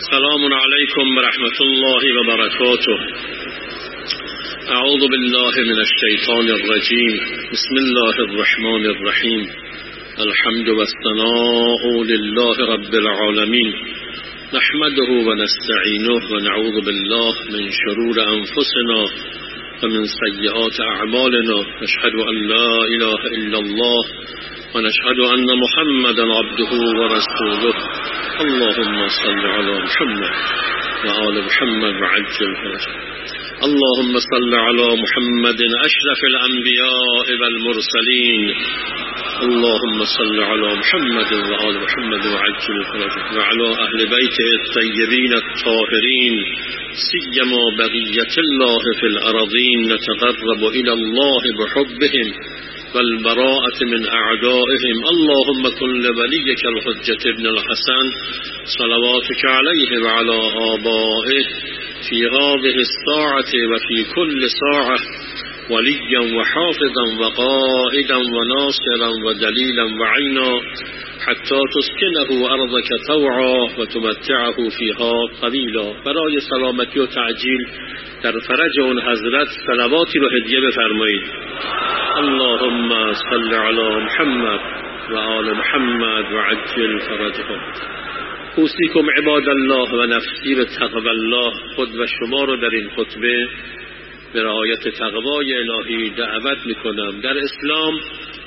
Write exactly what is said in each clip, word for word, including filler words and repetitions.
السلام عليكم ورحمة الله وبركاته. أعوذ بالله من الشيطان الرجيم. بسم الله الرحمن الرحيم. الحمد والثناء لله رب العالمين، نحمده ونستعينه ونعوذ بالله من شرور أنفسنا ومن سيئات أعمالنا. نشهد أن لا إله إلا الله ونشهد أن محمدا عبده ورسوله. اللهم صل على محمد وآل محمد وعجل فرجه. اللهم صل على محمد أشرف الأنبياء والمرسلين. اللهم صل على محمد وآل محمد وعجل فرجه وعلى أهل بيته الطيبين الطاهرين، سيما بقية الله في الأراضين. نتقرب إلى الله بحبهم والبراءة من أعدائهم. اللهم كن لوليك الحجة ابن الحسن صلواتك عليه وعلى آبائه في هذه الساعة وفي كل ساعة وليا وحافظا وقائدا وناصرا ودليلا وعينا، حتى تسكنه أرضك طوعا وتمتعه فيها قليلا. برای سلامتی و تعجیل در فرج اون حضرت صلواتی رو هدیه بفرمایید. اللهم صل على محمد و آل محمد و عجل فرجهم. اوصیکم عباد الله و نفسی به تقوی الله. خود و شما رو در این خطبه به رعایت تقوای الهی دعوت میکنم. در اسلام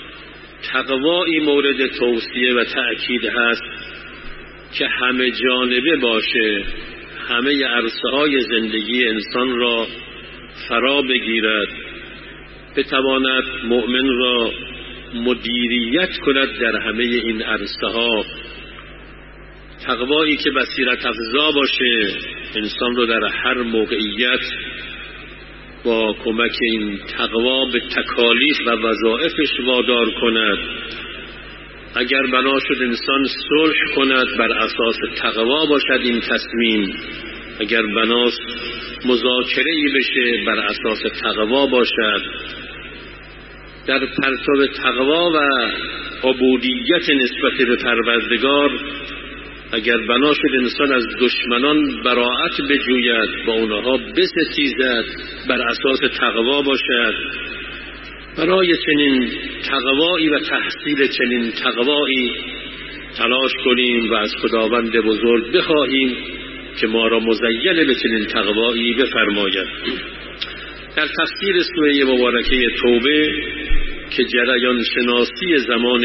تقوایی مورد توصیه و تأکید هست که همه جانبه باشه، همه عرصه های زندگی انسان را فرا بگیرد، بتواند مؤمن را مدیریت کند در همه این عرصه ها. تقوایی که بصیرت افزا باشه، انسان را در هر موقعیت با کمک این تقوا به تکالیف و وظایفش وادار کند. اگر بنا شد انسان صلح کند، بر اساس تقوا باشد این تصمیم. اگر بناست مذاکره‌ای بشه، بر اساس تقوا باشد. در پرتو تقوا و عبودیت نسبت به پروردگار اگر بنا شد انسان از دشمنان براءت بجوید، با اونها بستیزد، بر اساس تقوا باشد. برای چنین تقوایی و تحصیل چنین تقوایی تلاش کنیم و از خداوند بزرگ بخواهیم که ما را مزین به چنین تقوایی بفرماید. در تفسیر سوره مبارکه توبه که جریان شناسی زمان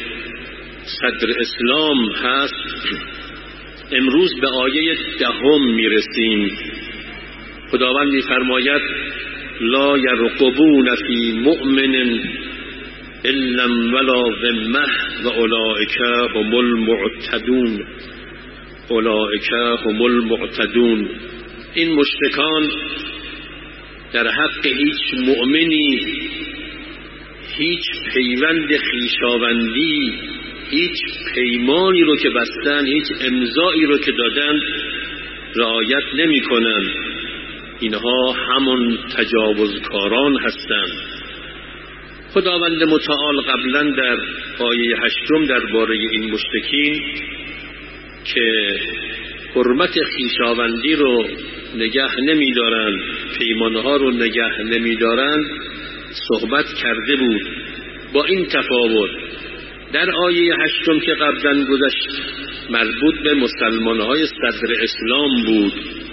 صدر اسلام هست، امروز به آیه دهم میرسیم. خداوند میفرماید لا یرقبون فی مؤمن الا ولا ذمه و اولئک هم المعتدون. اولئک هم المعتدون. این مشرکان در حق هیچ مؤمنی هیچ پیوند خویشاوندی، هیچ پیمانی رو که بستن، هیچ امضایی رو که دادن رعایت نمی کنن. اینها همون تجاوزکاران هستند. خداوند متعال قبلا در آیه هشتم درباره این مشرکین که حرمت خویشاوندی رو نگه نمی دارن، پیمانها رو نگه نمی دارن صحبت کرده بود. با این تفاوت در آیه هشتم که قبلا گذشت مربوط به مسلمانهای صدر اسلام بود،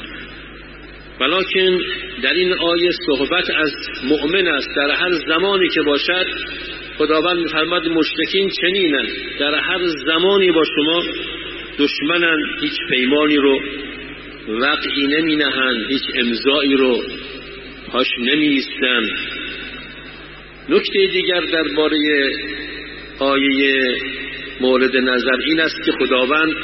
ولکن در این آیه صحبت از مؤمن است. در هر زمانی که باشد خداوند می‌فرماید مشرکین چنینن، در هر زمانی با شما دشمنن، هیچ پیمانی رو وقعی نمی نهند، هیچ امضایی رو پاش نمی ایستند. نکته دیگر درباره آیه مورد نظر این است که خداوند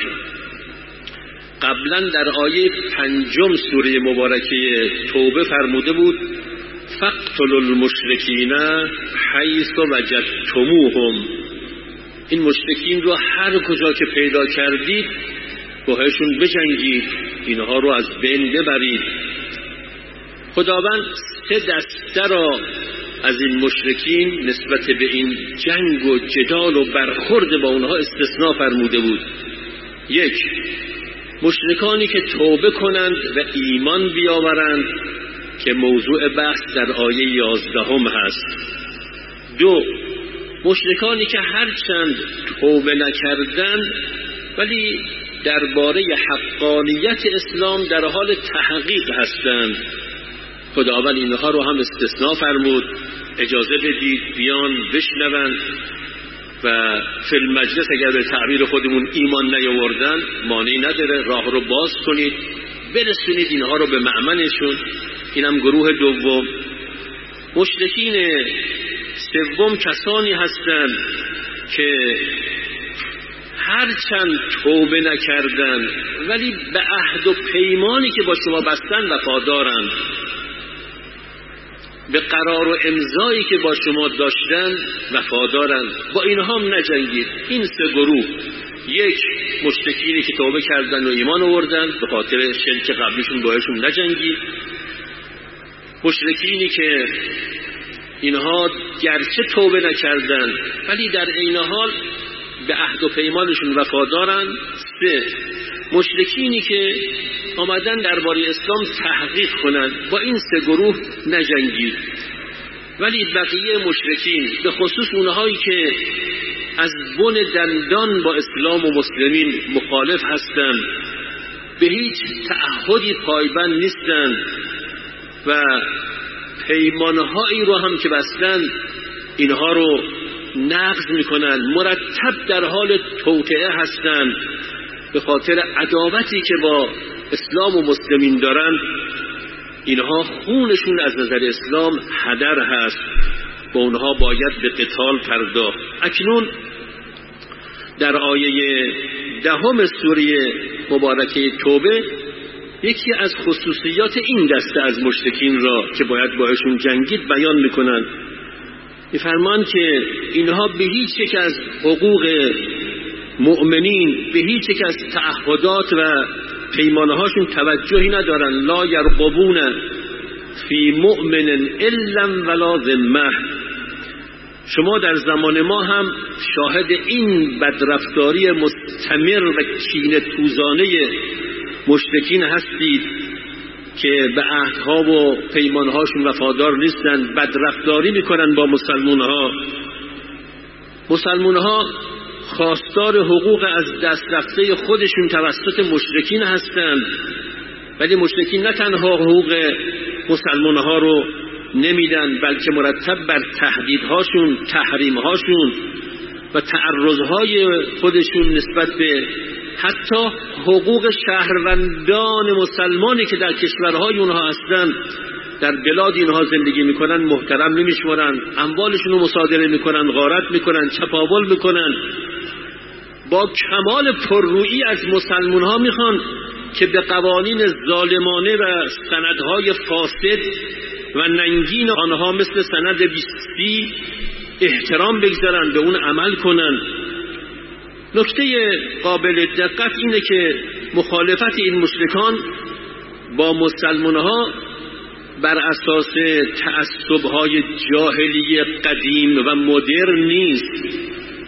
قبلا در آیه پنجم سوره مبارکه توبه فرموده بود فقتلوا المشرکین حیث وجدتموهم. این مشرکین رو هر کجا که پیدا کردید باهاشون بجنگید، اینها رو از بین ببرید. خداوند سه دسته را از این مشرکین نسبت به این جنگ و جدال و برخورد با اونها استثناء فرموده بود. یک، مشرکانی که توبه کنند و ایمان بیاورند که موضوع بحث در آیه یازدهم هست. دو، مشرکانی که هرچند توبه نکردند ولی درباره حقانیت اسلام در حال تحقیق هستند. خداوند اینها رو هم استثناء فرمود، اجازه بدید بیان بشنوند و فی المجلس اگر به تعبیر خودمون ایمان نیاوردن مانعی نداره، راه رو باز کنید برسونید اینها رو به مأمنشون. اینم گروه دوم. مشرکین سوم کسانی هستند که هرچند توبه نکردن ولی به عهد و پیمانی که با شما بستن وفادارند، به قرار و امضایی که با شما داشتن وفادارند، با اینها هم نجنگید. این سه گروه، یک مشرکینی که توبه کردن و ایمان آوردن به خاطر شرک قبلیشون باهاشون نجنگید. مشرکینی که اینها گرچه توبه نکردن ولی در عین حال به عهد و پیمانشون وفادارن. سه، مشرکینی که آمدن درباره اسلام تحقیق کنند، با این سه گروه نجنگید. ولی بقیه مشرکین به خصوص اونهایی که از بن دندان با اسلام و مسلمین مخالف هستند، به هیچ تعهدی پایبند نیستند و پیمانهایی رو هم که بستند اینها رو نقض میکنند، مرتب در حال توطئه هستند به خاطر عداوتی که با اسلام و مسلمین دارن. اینها خونشون از نظر اسلام هدر هست، با اونها باید به قتال پرداخت. اکنون در آیه دهم سوره مبارکه توبه یکی از خصوصیات این دسته از مشرکین را که باید باهاشون جنگید بیان میکنند. میفرمان که اینها به هیچ یک از حقوق مؤمنین، به هیچ یک از تعهدات و پیمانهاشون توجهی ندارن. لا یرقبون فی مؤمن الا ولا ذمه. شما در زمان ما هم شاهد این بدرفتاری مستمر و کینه توزانه مشرکین هستید که به عهدها و پیمانهاشون وفادار نیستند، بدرفتاری میکنن با مسلمانها. مسلمانها خواستار حقوق از دست رفته خودشون توسط مشرکین هستند، ولی مشرکین نه تنها حقوق مسلمانها رو نمیدن بلکه مرتب بر تهدیدهاشون، تحریمهاشون و تعرضهای خودشون نسبت به حتی حقوق شهروندان مسلمانی که در کشورهای اونها هستند، در بلاد اینها زندگی میکنن، محترم نمیشمارن، اموالشون رو مصادره میکنن، غارت میکنن، چپاول میکنن. با کمال پررویی از مسلمان ها میخوان که به قوانین ظالمانه و سندهای فاسد و ننگین آنها مثل سند بیستی احترام بگذارن، به اون عمل کنن. نکته قابل دقت اینه که مخالفت این مشرکان با مسلمان ها بر اساس تعصب‌های جاهلی قدیم و مدرن نیست.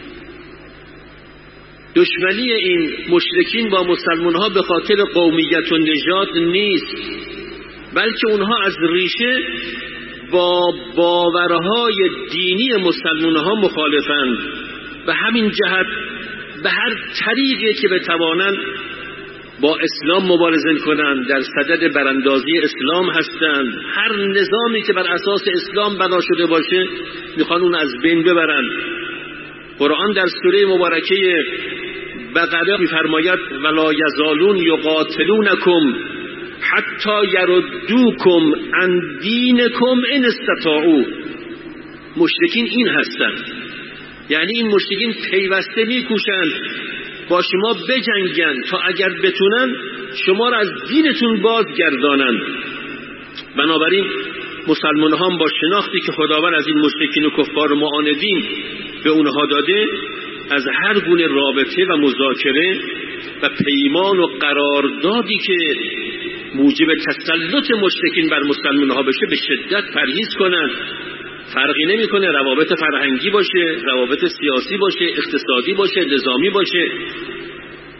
دشمنی این مشرکین با مسلمان ها به خاطر قومیت و نژاد نیست، بلکه اونها از ریشه با باورهای دینی مسلمان ها مخالفند. به همین جهت به هر طریقی که بتوانند با اسلام مبارزه کنند، در صدد براندازی اسلام هستند. هر نظامی که بر اساس اسلام بنا شده باشه میخوان اون از بین ببرند. قرآن در سوره مبارکه بقره میفرماید ولا یزالون یقاتلونکم حتی یردوکم عن دینکم ان استطاعوا. مشرکین این هستند، یعنی این مشرکین پیوسته میکوشند با شما بجنگن تا اگر بتونن شما را از دینتون بازگردانند. بنابراین مسلمان ها با شناختی که خداوند از این مشرکین و کفار معاندین به اونها داده، از هر گونه رابطه و مذاکره و پیمان و قراردادی که موجب تسلط مشرکین بر مسلمان ها بشه به شدت پرهیز کنند. فرقی نمیکنه روابط فرهنگی باشه، روابط سیاسی باشه، اقتصادی باشه، نظامی باشه.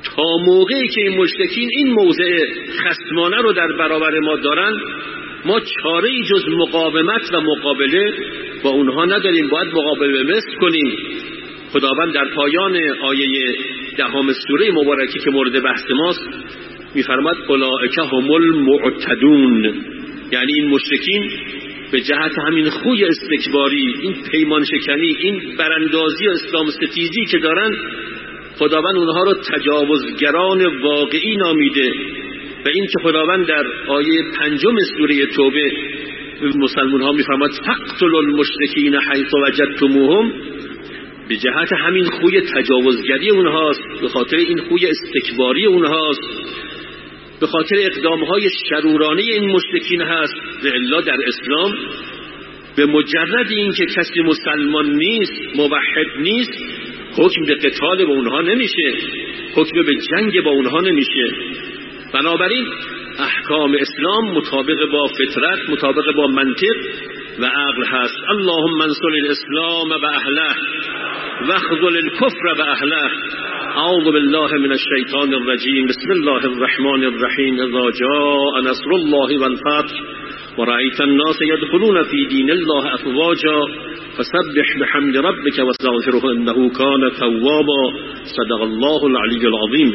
تا موقعی که این مشرکین این موضع خصمانه رو در برابر ما دارن، ما چاره‌ای جز مقاومت و مقابله با اونها نداریم، باید مقابله مثل کنیم. خداوند در پایان آیه دهم سوره مبارکه که مورد بحث ماست می‌فرماد اولئک هم المعتدون، یعنی این مشرکین به جهت همین خوی استکباری، این پیمان شکنی، این براندازی و اسلام ستیزی که دارن، خداوند اونها رو تجاوزگران واقعی نامیده. و این که خداوند در آیه پنجم سوره توبه مسلمان ها میفرماد فقتلوا المشرکین حیث وجدتموهم، به جهت همین خوی تجاوزگری اونهاست، به خاطر این خوی استکباری اونهاست، به خاطر اقدامهای شرورانه این مشرکین هست. والا در اسلام به مجرد این که کسی مسلمان نیست، موحد نیست، حکم به قتال با اونها نمیشه، حکم به جنگ با اونها نمیشه. بنابراین احکام اسلام مطابق با فطرت، مطابق با منطق و عقل هست. اللهم انصر الاسلام و اهله واخذل الكفر و اهله. اعوذ بالله من الشیطان الرجیم. بسم الله الرحمن الرحیم. اذا جاء نصر الله والفتح ورأيت الناس يدخلون في دين الله افواجا فسبح بحمد ربك واستغفره انه كان توابا. صدق الله العلی العظیم.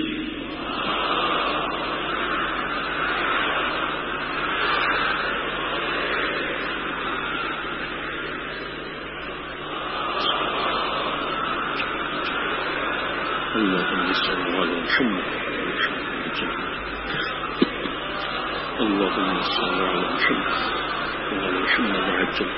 اللهم صل على محمد اللهم صل على محمد وعلى محمد وعجل.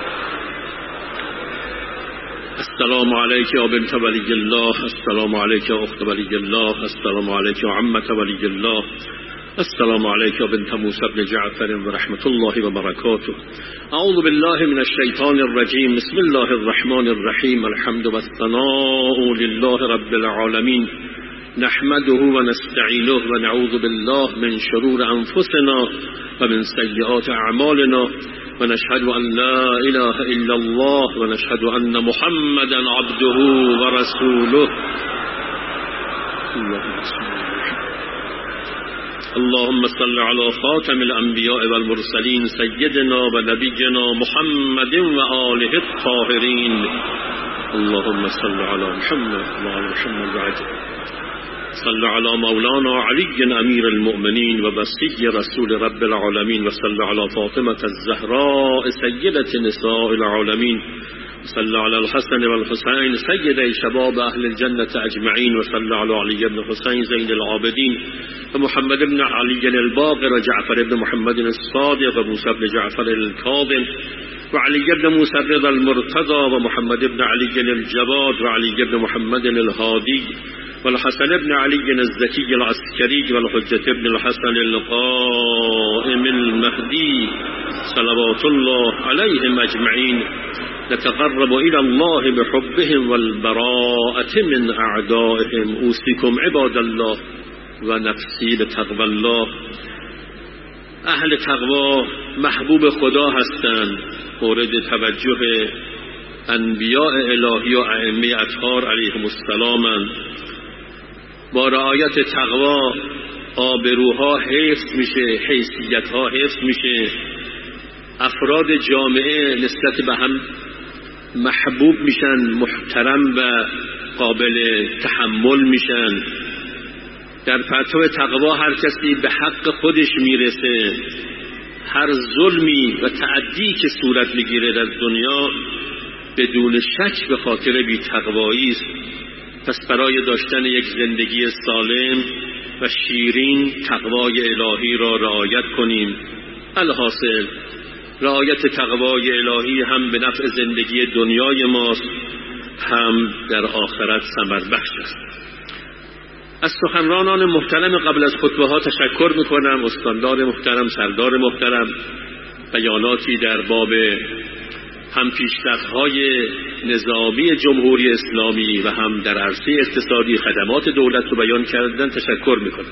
السلام عليك يا بنت ولي الله، السلام عليك يا أخت ولي الله، السلام عليك يا عمة ولي الله، السلام عليك يا بنت موسى بن جعفر ورحمة الله وبركاته. أعوذ بالله من الشيطان الرجيم. بسم الله الرحمن الرحيم. الحمد والثناء لله رب العالمين، نحمده ونستعينه ونعوذ بالله من شرور أنفسنا ومن سيئات أعمالنا، ونشهد أن لا إله إلا الله ونشهد أن محمدا عبده ورسوله. اللهم صل على خاتم الأنبياء والمرسلين سيدنا ونبينا محمد وآله الطاهرين. اللهم صل على محمد وعلى محمد وعجل. صل على مولانا علي أمير المؤمنين وبصي رسول رب العالمين، وصل على فاطمة الزهراء سيدة نساء العالمين، وصل على الحسن والحسين سيدي شباب أهل الجنة أجمعين، وصل على علي بن حسين زين العابدين ومحمد بن علي الباقر وجعفر بن محمد الصادق وموسى بن جعفر الكاظم وعلي بن موسى الرضا المرتضى ومحمد بن علي الجواد وعلي بن محمد الهادي والحسن بن علي الزكي العسكري والحجة بن الحسن القائم المهدي صلوات الله عليهم أجمعين. نتقرب إلى الله بحبهم والبراءة من أعدائهم. أوصيكم عباد الله ونفسی به تقوی الله. اهل تقوا محبوب خدا هستند، مورد توجه انبیاء الهی و ائمه اطهار علیهم السلام. با رعایت تقوا آبروها حفظ میشه، حیثیتها حفظ میشه، افراد جامعه نسبت به هم محبوب میشن، محترم و قابل تحمل میشن. در پرتو تقوا هر کسی به حق خودش میرسه. هر ظلمی و تعدی که صورت میگیره در دنیا بدون شک به خاطر بی تقوایی است. پس برای داشتن یک زندگی سالم و شیرین تقوای الهی را رعایت کنیم. الحاصل رعایت تقوای الهی هم به نفع زندگی دنیای ماست، هم در آخرت ثمر بخش است. از سخنرانان محترم قبل از خطبه ها تشکر میکنم. استاندار محترم، سردار محترم، بیاناتی در باب هم پیشرفت‌های نظامی جمهوری اسلامی و هم در عرصه اقتصادی خدمات دولت رو بیان کردن. تشکر میکنم.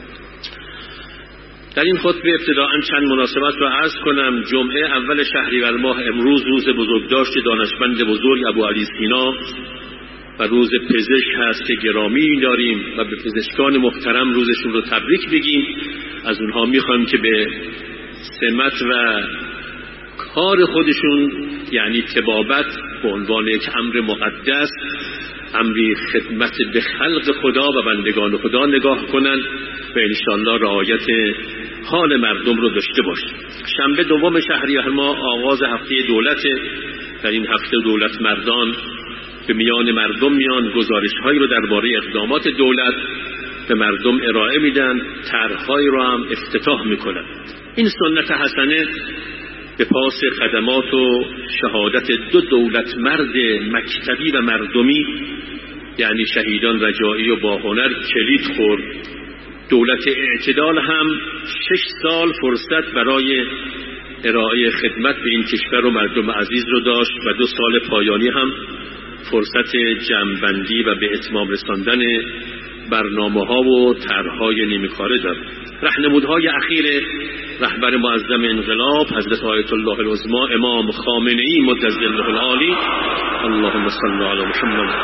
در این خطبه ابتداءً چند مناسبت رو عرض کنم. جمعه اول شهریور ماه امروز روز بزرگداشت دانشمند بزرگ ابو علی سینا و روز پزشک هست که گرامی داریم و به پزشکان محترم روزشون رو تبریک بگیم. از اونها میخوایم که به سمت و کار خودشون، یعنی طبابت به عنوان یک امر مقدس، امری خدمت به خلق خدا و بندگان خدا نگاه کنن و انشاءالله رعایت حال مردم رو داشته باشه. شنبه دوم شهریور ماه آغاز هفته دولت. در این هفته دولت مردان به میان مردم میان، گزارش هایی رو درباره اقدامات دولت به مردم ارائه میدن، طرح‌هایی رو هم افتتاح میکنن. این سنت حسنه به پاس خدمات و شهادت دو دولت مرد مکتبی و مردمی، یعنی شهیدان رجایی و باهنر، کلید خورد. دولت اعتدال هم شش سال فرصت برای ارائه خدمت به این کشور و مردم عزیز رو داشت و دو سال پایانی هم فرصت جمع‌بندی و به اتمام رساندن برنامه‌ها و طرح‌های نیمه‌کاره داد. راهنمودهای اخیر رهبر معظم انقلاب حضرت آیت الله العظمی امام خامنه‌ای مجدد الله العالی، اللهم صل علی محمد،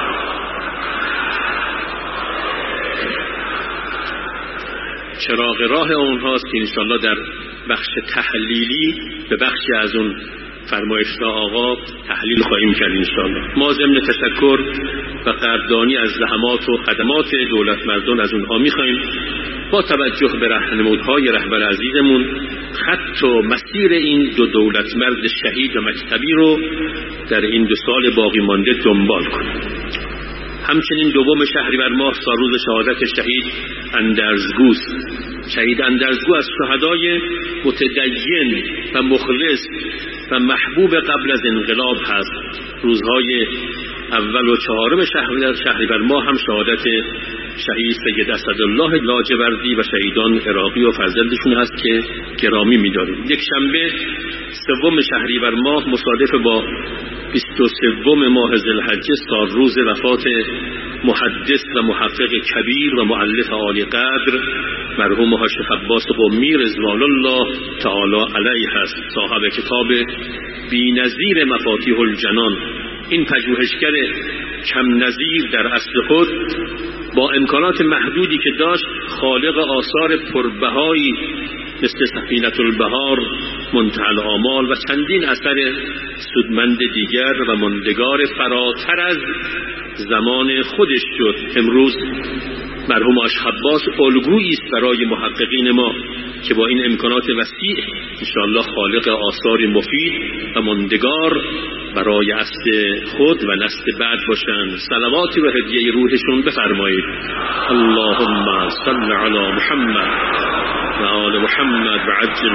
چراغ راه اونهاست که انشاءالله در بخش تحلیلی به بخشی از اون فرمایش‌ها آقا تحلیل خواهیم کرد انشاءالله. ما ضمن تشکر و قدردانی از زحمات و خدمات دولت مردان از اونها می‌خوایم با توجه به راهنمودهای رهبر عزیزمون خط و مسیر این دو دولت مرد شهید و مکتبی رو در این دو سال باقی مانده دنبال کنیم. همچنین دوم شهریور ماه سالروز شهادت شهید اندرزگو. شهید اندرزگو از شهدای متدین و مخلص و محبوب قبل از انقلاب هست. روزهای اول و چهارم شهریور ماه هم شهادت شهید سید اسدالله لاجوردی و شهیدان عراقی و فرزندشون هست که گرامی می‌داریم. یک شنبه سوم شهریور ماه مصادف با بیست و سوم ماه ذوالحجه سالروز وفات محدث و محقق کبیر و مؤلف عالی قدر مرحوم حاج عباس قمی رضوان الله تعالی علیه است، صاحب کتاب بی‌نظیر مفاتیح الجنان. این پژوهشگر کم نظیر در اصل خود با امکانات محدودی که داشت خالق آثار پربهایی مثل سفینة البحار، منتهی الآمال و چندین اثر سودمند دیگر و ماندگار فراتر از زمان خودش شد. امروز مرحوم حاج عباس الگویی است برای محققین ما که با این امکانات وسیع انشاءالله خالق آثاری مفید و ماندگار برای اصل خود و نسل بعد باشند. صلواتی و هدیه روحشون بفرمایید. اللهم صل علی محمد و آل محمد و عجل.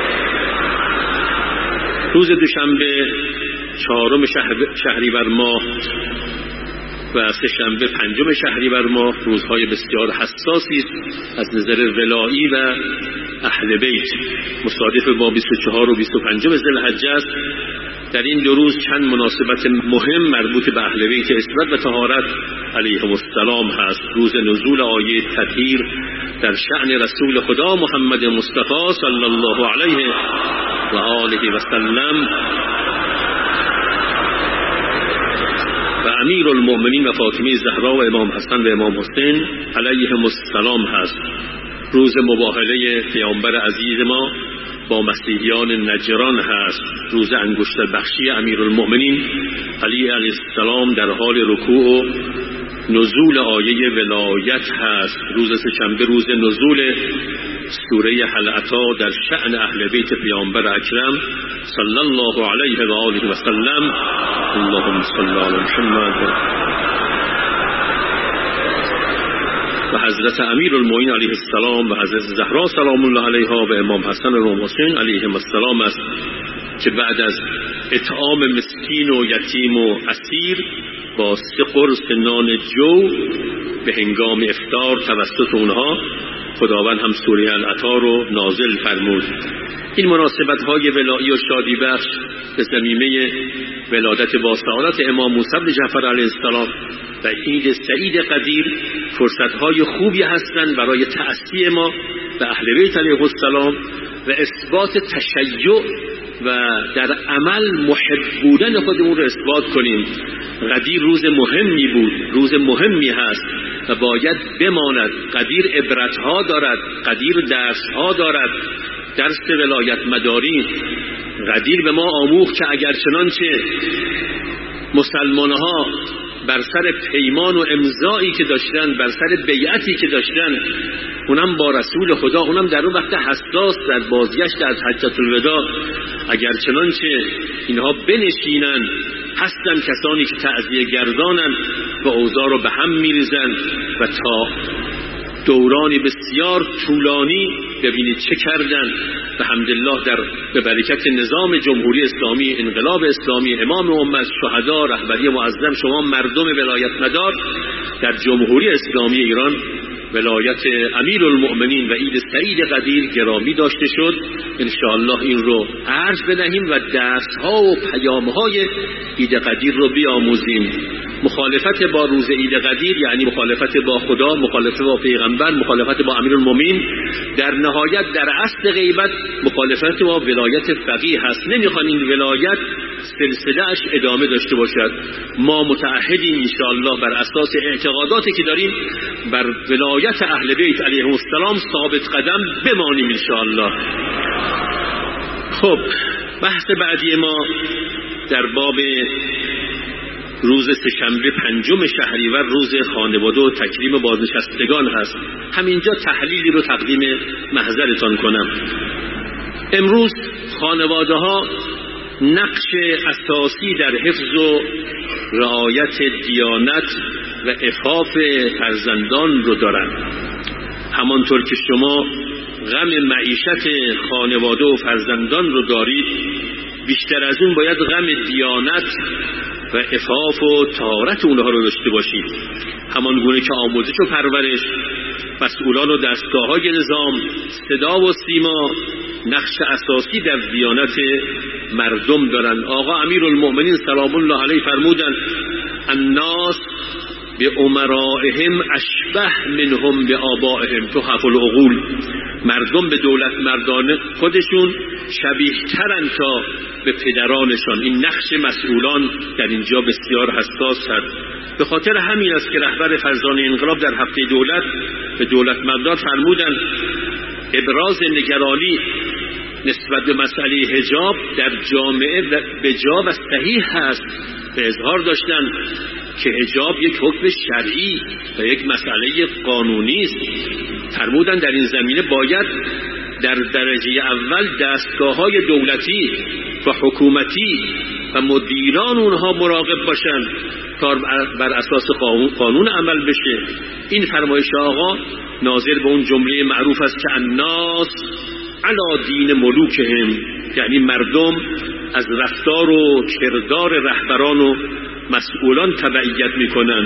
روز دوشنبه چهارم شهریور ماه و سه شنبه پنجم شهریور ماه روزهای بسیار حساسی است از نظر ولایی و اهل بیت، مصادف با بیست و چهار و بیست و پنج ذوالحجه است. در این دو روز چند مناسبت مهم مربوط به اهل بیت عصمت و طهارت علیهم السلام هست. روز نزول آیه تطهیر در شأن رسول خدا محمد مصطفی صلی الله علیه و آله و سلم و امیر المؤمنین و فاطمه زهرا و امام حسن و امام حسین علیهم السلام هست. روز مباهله پیامبر عزیز ما با مسیحیان نجران هست. روز انگشتر بخشی امیرالمؤمنین علی علیه السلام در حال رکوع و نزول آیه ولایت هست. روز سه‌شنبه روز نزول سوره هل اتی در شأن اهل بیت پیامبر اکرم صلی الله علیه و آله و سلم. اللهم صل علی محمد. و حضرت امیرالمؤمنین علیه السلام و حضرت زهرا سلام الله علیها و امام حسن و امام حسین علیهم السلام است که بعد از اطعام مسکین و یتیم و اسیر با سه قرص نان جو به هنگام افطار توسط اونها خداوند هم سوره الاتی رو نازل فرمود. این مناسبت های ولایی و شادی بخش به ضمیمه ولادت با سعادت امام موسی بن جعفر علیه السلام و عید سعید قدیر فرصت های خوبی هستند برای تأسیه ما به اهل بیت علیه السلام و اثبات تشیع و در عمل محب بودن خودمون رو اثبات کنیم. غدیر روز مهمی بود، روز مهمی هست و باید بماند. غدیر عبرتها دارد، غدیر درسها دارد، درس ولایت مداری. غدیر به ما آموخت که اگر چنانچه مسلمانها بر سر پیمان و امضایی که داشتن، بر سر بیعتی که داشتن، اونم با رسول خدا، اونم در اون وقت حساس در بازگشت از حجة الوداع، اگر چنانچه اینها بنشینن، هستن کسانی که تعزیه گردانن و اوضاع رو به هم میریزن و تا دورانی بسیار طولانی ببینید چه کردن. به حمدالله در به برکت نظام جمهوری اسلامی، انقلاب اسلامی، امام امت، شهدا، رهبری معظم، شما مردم ولایت مدار در جمهوری اسلامی ایران، ولایت امیرالمؤمنین و عید سعید قدیر گرامی داشته شد. انشاءالله این رو عرض بدهیم و درس‌ها و پیام‌های عید قدیر رو بیاموزیم. مخالفت با روز عید قدیر یعنی مخالفت با خدا، مخالفت با پیغمبر، مخالفت با امیرالمؤمنین، در نهایت در اصل غیبت مخالفت با ولایت فقیه هست. نمیخوان این ولایت سلسله‌اش ادامه داشته باشد. ما متعهدیم انشاءالله بر اساس اعتقاداتی که داریم بر ولایت اهل بیت علیهم السلام ثابت قدم بمانیم انشاءالله. خب بحث بعدی ما در باب روز سه‌شنبه پنجم شهریور، روز خانواده و تکریم بازنشستگان هست. همینجا تحلیلی رو تقدیم محضرتان کنم. امروز خانواده ها نقش اساسی در حفظ و رعایت دیانت و عفاف فرزندان رو دارند. همانطور که شما غم معیشت خانواده و فرزندان رو دارید، بیشتر از اون باید غم دیانت و عفاف و طهارت اونها رو داشته باشید. همان گونه که آموزش و پرورش، مسئولان و دستگاه‌های نظام، صدا و سیما نقش اساسی در دیانت مردم دارند. آقا امیرالمؤمنین سلام الله علیه فرمودند الناس به امرائهم اشبه منهم به آبائهم تحف العقول. مردم به دولت مردان خودشون شبیه ترن تا به پدرانشان. این نقش مسئولان در اینجا بسیار حساس هست. به خاطر همین است که رهبر فرزانه انقلاب در هفته دولت به دولت مردان فرمودند ابراز نگرانی نسبت به مسئله حجاب در جامعه به جا و صحیح هست. به اظهار داشتن که حجاب یک حکم شرعی و یک مسئله قانونی است. فرمودن در این زمینه باید در درجه اول دستگاه‌های دولتی و حکومتی و مدیران اونها مراقب باشند تا بر اساس قانون عمل بشه. این فرمایش آقا ناظر به اون جمله معروف است که الناس علی دین ملوکهم، یعنی مردم از رفتار و کردار رهبران و مسئولان تبعیت میکنند.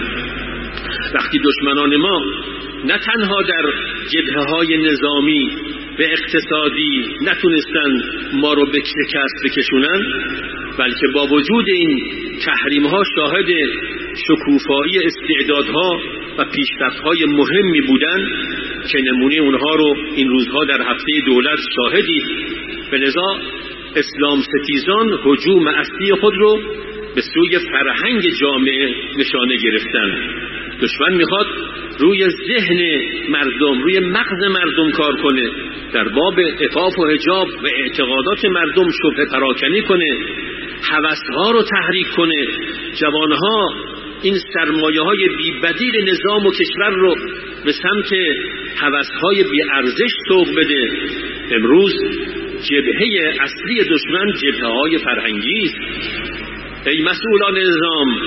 وقتی دشمنان ما نه تنها در جبهه‌های نظامی و اقتصادی نتونستن ما رو به شکست بکشونن، بلکه با وجود این تحریم‌ها شاهد شکوفایی استعدادها و پیشرفت‌های مهمی بودن که نمونه اونها رو این روزها در هفته دولت شاهدید. به لذا اسلام ستیزان هجوم اصلی خود رو به سوی فرهنگ جامعه نشانه گرفتن. دشمن میخواد روی ذهن مردم، روی مغز مردم کار کنه، در باب عفاف و حجاب و اعتقادات مردم شبهه پراکنی کنه، هوسها رو تحریک کنه، جوانها این سرمایه های بی بدیل نظام و کشور رو به سمت هوسهای بی ارزش سوق بده. امروز جبهه اصلی دشمن جبهه های فرهنگی است. ای مسئولان نظام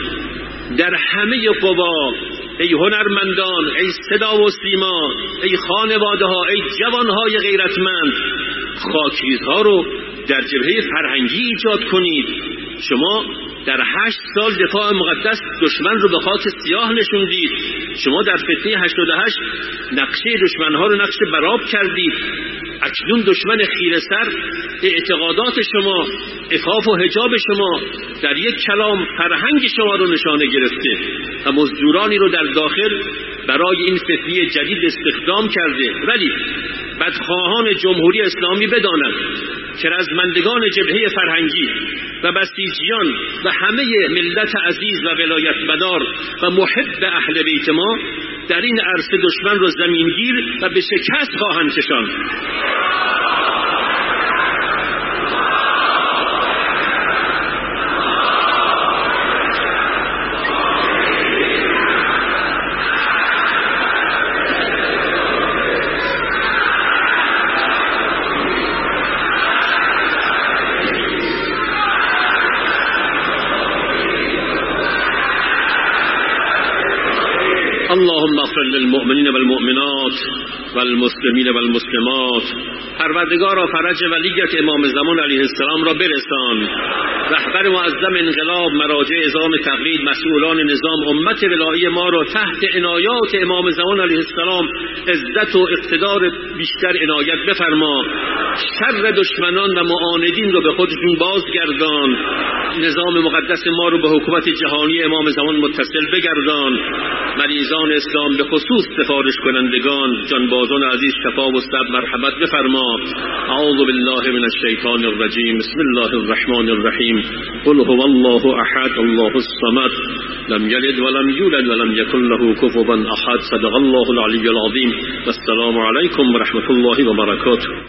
در همه قوا، ای هنرمندان، ای صدا و سیما، ای خانواده ها، ای جوانهای غیرتمند، خاکریزها رو در جبهه فرهنگی ایجاد کنید. شما در هشت سال دفاع مقدس دشمن رو به خاک سیاه نشوندید. شما در فتنه هشتاد و هشت نقشه دشمنها رو نقشه براب کردید. اکنون دشمن خیره سر اعتقادات شما، عفاف و حجاب شما، در یک کلام فرهنگ شما رو نشانه گرفته و مزدورانی رو در داخل برای این فتنه جدید استخدام کرده. ولی بدخواهان جمهوری اسلامی بدانند که رزمندگان جبهه فرهنگی و بسیجیان و همه ملت عزیز و ولایت مدار و محب اهل بیت ما در این عرصه دشمن را زمینگیر و به شکست خواهند کشاند. اللهم اغفر للمؤمنین والمؤمنات والمسلمین والمسلمات. پروردگارا فرج ولیت امام زمان علیه السلام را برسان. رهبر معظم انقلاب، مراجع نظام تقلید، مسئولان نظام، امت ولایی ما را تحت عنایات امام زمان علیه السلام عزت و اقتدار بیشتر عنایت بفرما. شر دشمنان و معاندین را به خودشون بازگردان. نظام مقدس ما رو به حکومت جهانی امام زمان متصل بگردان. مریضان اسلام به خصوص سفارش کنندگان، جانبازان عزیز شفا و صبر مرحمت بفرما. اعوذ بالله من الشیطان الرجیم. بسم الله الرحمن الرحیم. قل هو الله احد الله الصمد لم یلد ولم یولد ولم یکن له کفوا احد. صدق الله العلی العظیم. والسلام علیکم و رحمت الله و برکاته.